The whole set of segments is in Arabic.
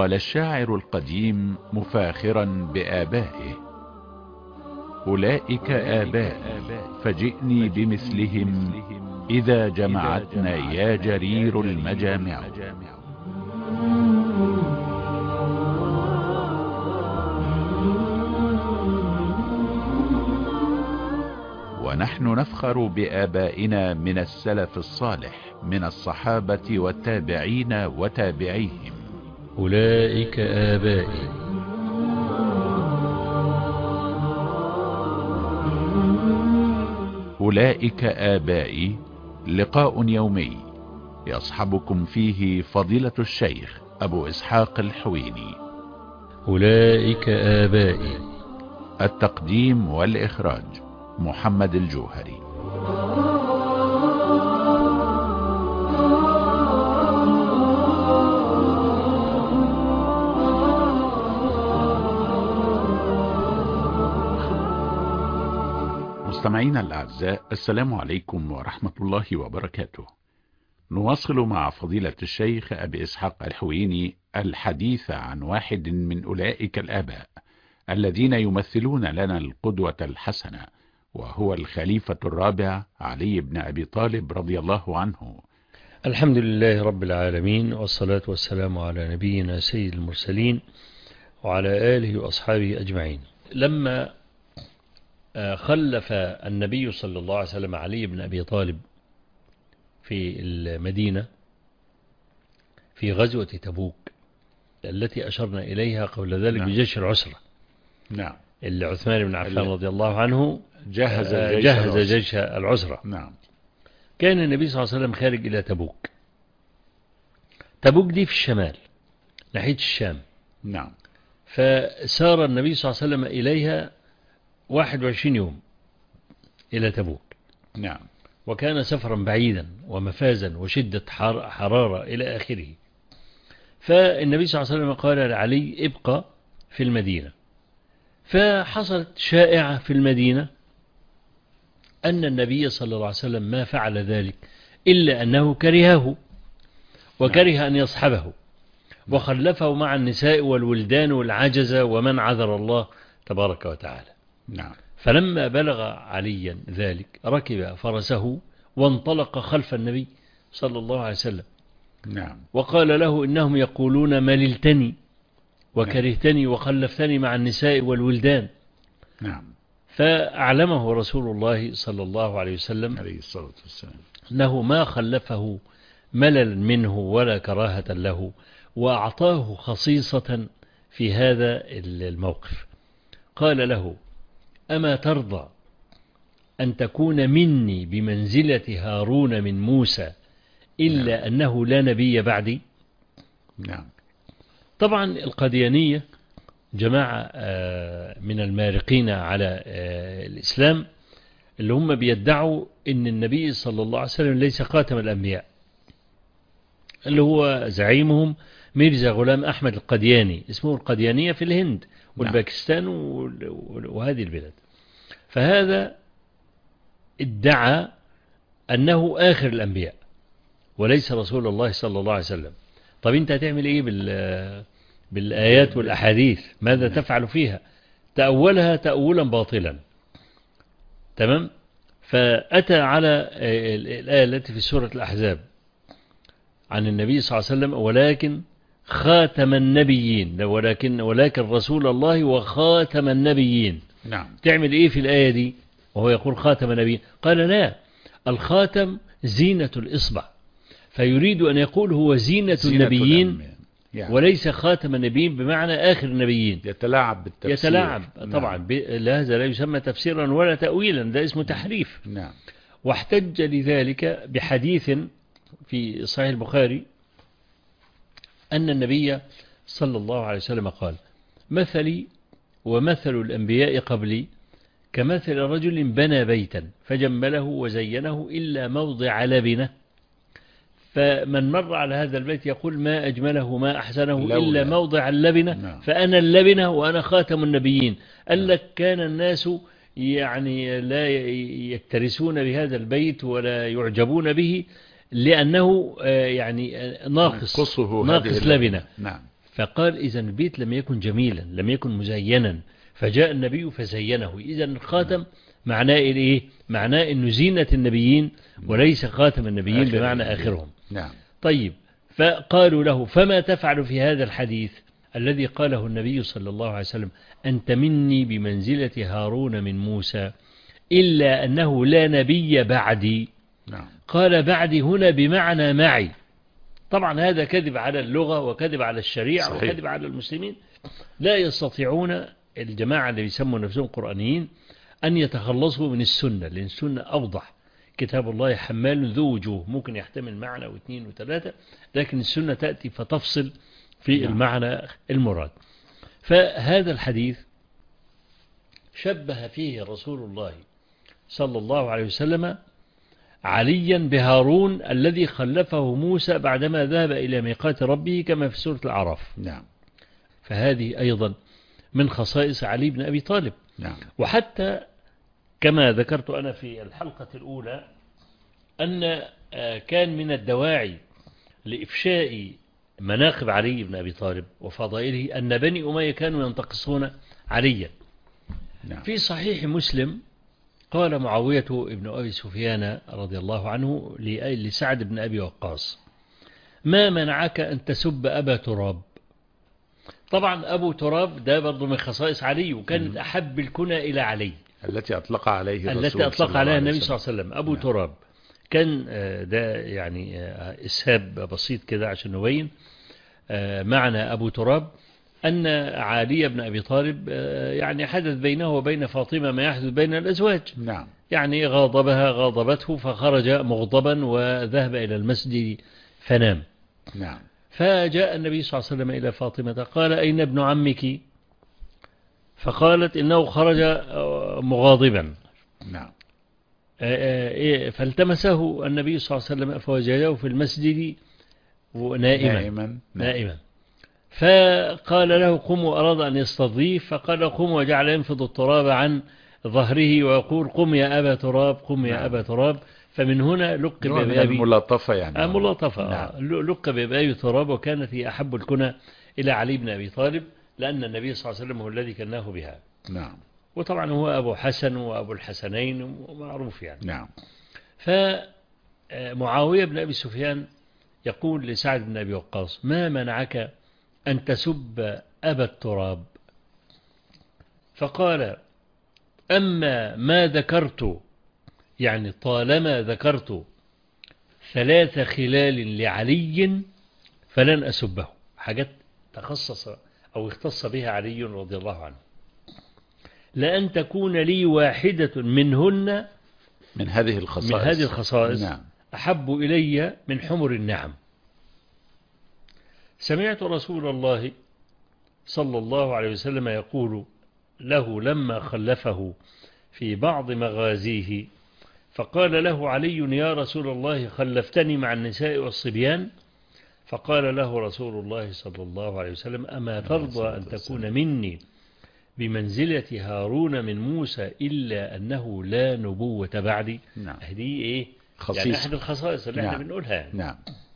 قال الشاعر القديم مفاخرا بآبائه: أولئك آبائي فجئني بمثلهم إذا جمعتنا يا جرير المجامع. ونحن نفخر بآبائنا من السلف الصالح من الصحابة والتابعين وتابعيهم. أولئك آبائي. أولئك آبائي، لقاء يومي يصحبكم فيه فضيلة الشيخ أبو إسحاق الحويني. أولئك آبائي. التقديم والإخراج محمد الجوهري. مستمعينا الأعزاء، السلام عليكم ورحمة الله وبركاته. نواصل مع فضيلة الشيخ أبي إسحاق الحويني الحديث عن واحد من أولئك الآباء الذين يمثلون لنا القدوة الحسنة، وهو الخليفة الرابع علي بن أبي طالب رضي الله عنه. الحمد لله رب العالمين، والصلاة والسلام على نبينا سيد المرسلين وعلى آله وأصحابه أجمعين. لما خلف النبي صلى الله عليه وسلم علي بن أبي طالب في المدينة في غزوة تبوك التي أشرنا إليها قبل ذلك، نعم. بجيش العسرة، نعم. اللي عثمان بن عفان رضي الله عنه جهز جيش العسرة. نعم. كان النبي صلى الله عليه وسلم خارج إلى تبوك. تبوك دي في الشمال ناحية الشام. نعم. فسار النبي صلى الله عليه وسلم إليها 21 يوم إلى تبوك. نعم. وكان سفرا بعيدا ومفازا وشدة حرارة إلى آخره. فالنبي صلى الله عليه وسلم قال لعلي: ابقى في المدينة. فحصلت شائعة في المدينة أن النبي صلى الله عليه وسلم ما فعل ذلك إلا أنه كرهه وكره أن يصحبه، وخلفه مع النساء والولدان والعجزة ومن عذر الله تبارك وتعالى. نعم. فلما بلغ عليا ذلك ركب فرسه وانطلق خلف النبي صلى الله عليه وسلم. نعم. وقال له: إنهم يقولون مللتني وكرهتني وخلفتني مع النساء والولدان. نعم. فأعلمه رسول الله صلى الله عليه وسلم عليه الصلاة والسلام أنه ما خلفه ملل منه ولا كراهة له، وأعطاه خصيصة في هذا الموقف. قال له: أما ترضى أن تكون مني بمنزلة هارون من موسى إلا نعم. أنه لا نبي بعدي؟ نعم. طبعا القاديانية جماعة من المارقين على الإسلام، اللي هم بيدعوا أن النبي صلى الله عليه وسلم ليس خاتم الأنبياء، اللي هو زعيمهم ميرزا غلام أحمد القادياني، اسمه القاديانية في الهند والباكستان وهذه البلاد. فهذا ادعى أنه آخر الأنبياء وليس رسول الله صلى الله عليه وسلم. طب أنت هتعمل إيه بالآيات والأحاديث؟ ماذا تفعل فيها؟ تأولها تأولا باطلا. تمام. فأتى على الآية التي في سورة الأحزاب عن النبي صلى الله عليه وسلم: ولكن خاتم النبيين، ولكن رسول الله وخاتم النبيين. نعم. تعمل إيه في الآية دي وهو يقول خاتم النبيين؟ قال: لا، الخاتم زينة الإصبع، فيريد أن يقول هو زينة النبيين يعني. وليس خاتم النبيين بمعنى آخر النبيين. يتلاعب بالتفسير. يتلاعب. نعم. طبعا هذا لا يسمى تفسيرا ولا تأويلا، ده اسمه تحريف. نعم. واحتج لذلك بحديث في صحيح البخاري أن النبي صلى الله عليه وسلم قال: مثلي ومثل الأنبياء قبلي كمثل رجل بنى بيتا فجمله وزينه إلا موضع لبنة، فمن مر على هذا البيت يقول: ما أجمله ما أحسنه إلا موضع اللبنة. نعم. فأنا اللبنة وأنا خاتم النبيين. قال لك: كان الناس يعني لا يكترثون بهذا البيت ولا يعجبون به لأنه يعني ناقص لبنة. نعم. فقال إذا البيت لم يكن جميلا، لم يكن مزينا، فجاء النبي فزينه. إذا الخاتم معناه إيه؟ معناه إنه زينة النبيين وليس خاتم النبيين بمعنى آخرهم. نعم. طيب، فقالوا له فما تفعل في هذا الحديث الذي قاله النبي صلى الله عليه وسلم أنت مني بمنزلة هارون من موسى إلا أنه لا نبي بعدي. نعم. قال بعدي هنا بمعنى معي. طبعا هذا كذب على اللغة وكذب على الشريعة صحيح. وكذب على المسلمين. لا يستطيعون الجماعة اللي يسموا نفسهم قرآنيين أن يتخلصوا من السنة، لأن السنة أوضح. كتاب الله حمال ذو وجوه، ممكن يحتمل معنى واثنين وثلاثة، لكن السنة تأتي فتفصل في المعنى المراد. فهذا الحديث شبه فيه رسول الله صلى الله عليه وسلم عليا بهارون الذي خلفه موسى بعدما ذهب إلى ميقات ربه كما في سورة الأعراف. نعم. فهذه أيضا من خصائص علي بن أبي طالب. نعم. وحتى كما ذكرت أنا في الحلقة الأولى أن كان من الدواعي لإفشاء مناقب علي بن أبي طالب وفضائله أن بني أمية كانوا ينتقصون عليا. نعم. في صحيح مسلم قال معاوية ابن أبي سفيان رضي الله عنه لسعد بن أبي وقاص ما منعك أن تسب أبا تراب. طبعا أبو تراب ده برضو من خصائص علي، وكانت أحب الكنى إلى علي التي أطلق عليه التي أطلق عليها النبي صلى الله عليه وسلم. أبو نعم. تراب كان ده يعني إسهاب بسيط كده عشان نبين معنى أبو تراب أن علي بن أبي طالب يعني حدث بينه وبين فاطمة ما يحدث بين الأزواج. نعم. يعني غاضبته فخرج مغضبا وذهب إلى المسجد فنام. نعم. فجاء النبي صلى الله عليه وسلم إلى فاطمة قال أين ابن عمك؟ فقالت إنه خرج مغاضبا. نعم. فالتمسه النبي صلى الله عليه وسلم فوجده في المسجد نائما. فقال له قم، وأراد أن يستضيف فقال قم، وجعل ينفض التراب عن ظهره ويقول قم يا أبا تراب، قم يا أبا تراب. فمن هنا لقب بأبي ملاطفة، يعني ملاطفة. نعم. لقب بأبي تراب، وكانت هي أحب الكنى إلى علي بن أبي طالب لأن النبي صلى الله عليه وسلم هو الذي كناه بها. نعم. وطبعا هو أبو حسن وأبو الحسنين معروف يعني. نعم. فمعاوية بن أبي سفيان يقول لسعد بن أبي وقاص ما منعك أن تسب أبا التراب؟ فقال أما ما ذكرت، يعني طالما ذكرت 3 خلال لعلي فلن أسبه. حاجات تخصص أو اختص بها علي رضي الله عنه، لأن تكون لي واحدة منهن من هذه الخصائص نعم. أحب إلي من حمر النعم. سمعت رسول الله صلى الله عليه وسلم يقول له لما خلفه في بعض مغازيه فقال له علي يا رسول الله خلفتني مع النساء والصبيان؟ فقال له رسول الله صلى الله عليه وسلم أما ترضى أن تكون مني بمنزلة هارون من موسى إلا أنه لا نبوة بعدي. نعم. هذه إيه؟ خصيص. يعني أحد الخصائص اللي احنا بنقولها. نعم.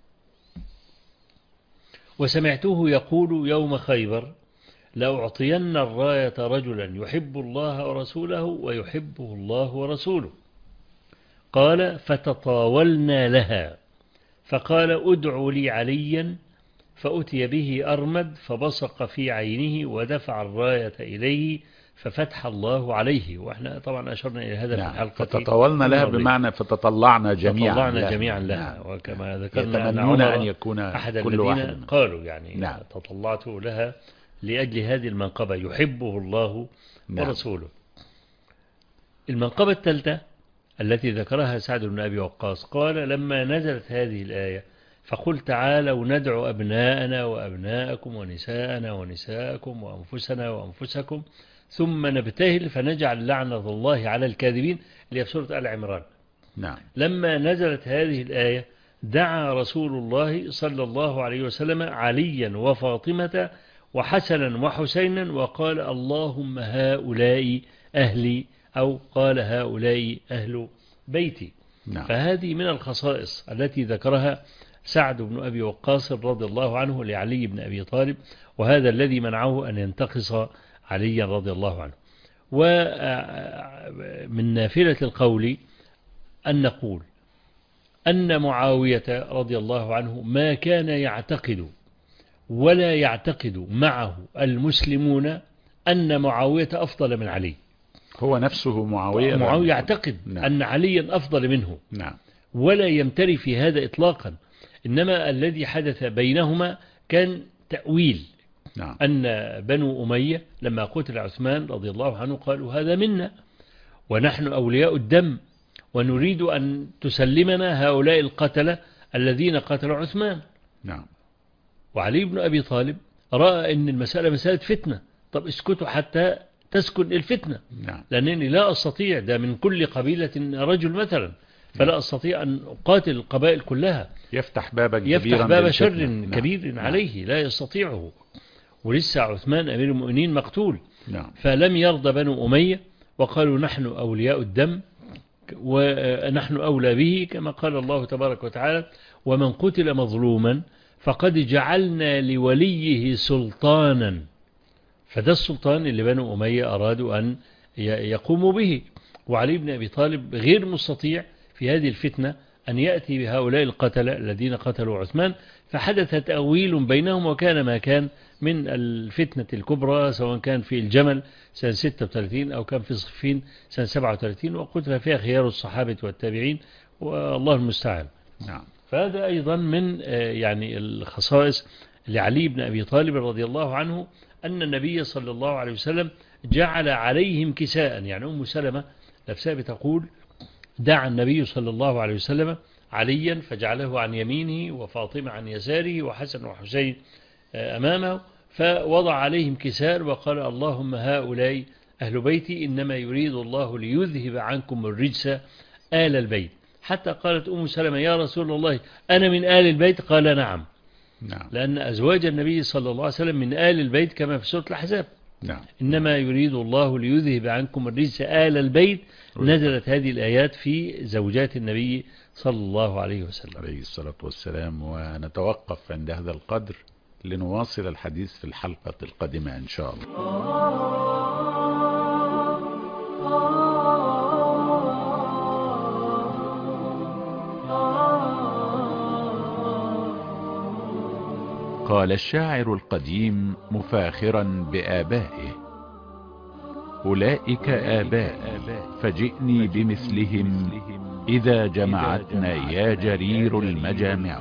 وسمعته يقول يوم خيبر لأعطين الراية رجلا يحب الله ورسوله ويحبه الله ورسوله. قال فتطاولنا لها فقال ادع لي عليا، فأتي به أرمد فبصق في عينه ودفع الراية إليه ففتح الله عليه. وإحنا طبعا أشرنا إلى هذا في الحلقة. فتطاولنا لها بمعنى فتطلعنا جميعا لها. وكما ذكرنا يتمنون أن يكون أحد كل الذين واحد قالوا يعني نعم. تطلعت لها لأجل هذه المنقبة يحبه الله نعم. ورسوله. المنقبة الثالثة التي ذكرها سعد بن أبي وقاص قال لما نزلت هذه الآية فقل تعالوا ندعو أبناءنا وأبناءكم ونساءنا ونساءكم وأنفسنا وأنفسكم ثم نبتهل فنجعل لعنة الله على الكاذبين، اللي في سورة آل عمران. نعم. لما نزلت هذه الآية دعا رسول الله صلى الله عليه وسلم عليا وفاطمة وحسنا وحسينا وقال اللهم هؤلاء أهلي، أو قال هؤلاء أهل بيتي. نعم. فهذه من الخصائص التي ذكرها سعد بن أبي وقاص رضي الله عنه لعلي بن أبي طالب، وهذا الذي منعه أن ينتقص عليا رضي الله عنه. ومن نافلة القول أن نقول أن معاوية رضي الله عنه ما كان يعتقد ولا يعتقد معه المسلمون أن معاوية أفضل من علي. هو نفسه معاوية يعتقد أن عليا أفضل منه، ولا يمتري في هذا إطلاقا. إنما الذي حدث بينهما كان تأويل، أن بنو أمية لما قتل عثمان رضي الله عنه قالوا هذا منا ونحن أولياء الدم ونريد أن تسلمنا هؤلاء القتلة الذين قتلوا عثمان. وعلي بن أبي طالب رأى أن المسألة مسألة فتنة، طب اسكتوا حتى تسكن الفتنة، لأنني لا أستطيع، ده من كل قبيلة رجل مثلا، فلا أستطيع أن أقاتل القبائل كلها، يفتح باب شر كبير عليه لا يستطيعه، ولسه عثمان أمير المؤمنين مقتول. فلم يرضى بنو أمية وقالوا نحن أولياء الدم ونحن أولى به، كما قال الله تبارك وتعالى ومن قتل مظلوما فقد جعلنا لوليه سلطانا. فده السلطان اللي بنو أمية أرادوا أن يقوموا به، وعلي بن أبي طالب غير مستطيع في هذه الفتنة أن يأتي بهؤلاء القتلة الذين قتلوا عثمان. فحدث تأويل بينهم، وكان ما كان من الفتنة الكبرى، سواء كان في الجمل سنة 36 أو كان في صفين سنة 37، وقتل فيها خيار الصحابة والتابعين، والله المستعان. فهذا أيضا من يعني الخصائص لعلي بن أبي طالب رضي الله عنه، أن النبي صلى الله عليه وسلم جعل عليهم كساء. يعني أم سلمة نفسها بتقول دعا النبي صلى الله عليه وسلم عليا فجعله عن يمينه وفاطمة عن يساره وحسن وحسين أمامه، فوضع عليهم كساء وقال اللهم هؤلاء أهل بيتي إنما يريد الله ليذهب عنكم الرجس آل البيت. حتى قالت أم سلمة يا رسول الله أنا من آل البيت؟ قال نعم. لأن أزواج النبي صلى الله عليه وسلم من آل البيت كما في سورة الأحزاب. إنما يريد الله ليذهب عنكم الرجس آل البيت. نزلت هذه الآيات في زوجات النبي صلى الله عليه وسلم عليه الصلاة والسلام. ونتوقف عند هذا القدر لنواصل الحديث في الحلقة القادمة إن شاء الله. قال الشاعر القديم مفاخرا بآبائه أولئك آباء فجئني بمثلهم إذا جمعتنا يا جرير المجامع.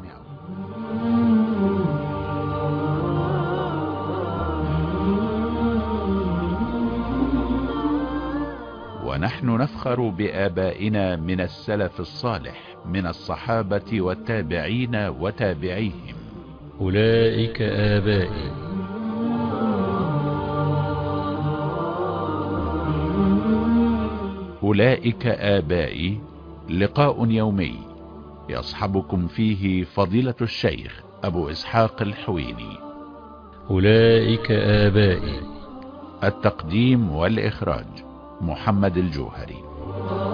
ونحن نفخر بآبائنا من السلف الصالح من الصحابة والتابعين وتابعيهم. أولئك آبائي. أولئك آبائي لقاء يومي يصحبكم فيه فضيلة الشيخ أبو إسحاق الحويني. أولئك آبائي. التقديم والإخراج محمد الجوهري.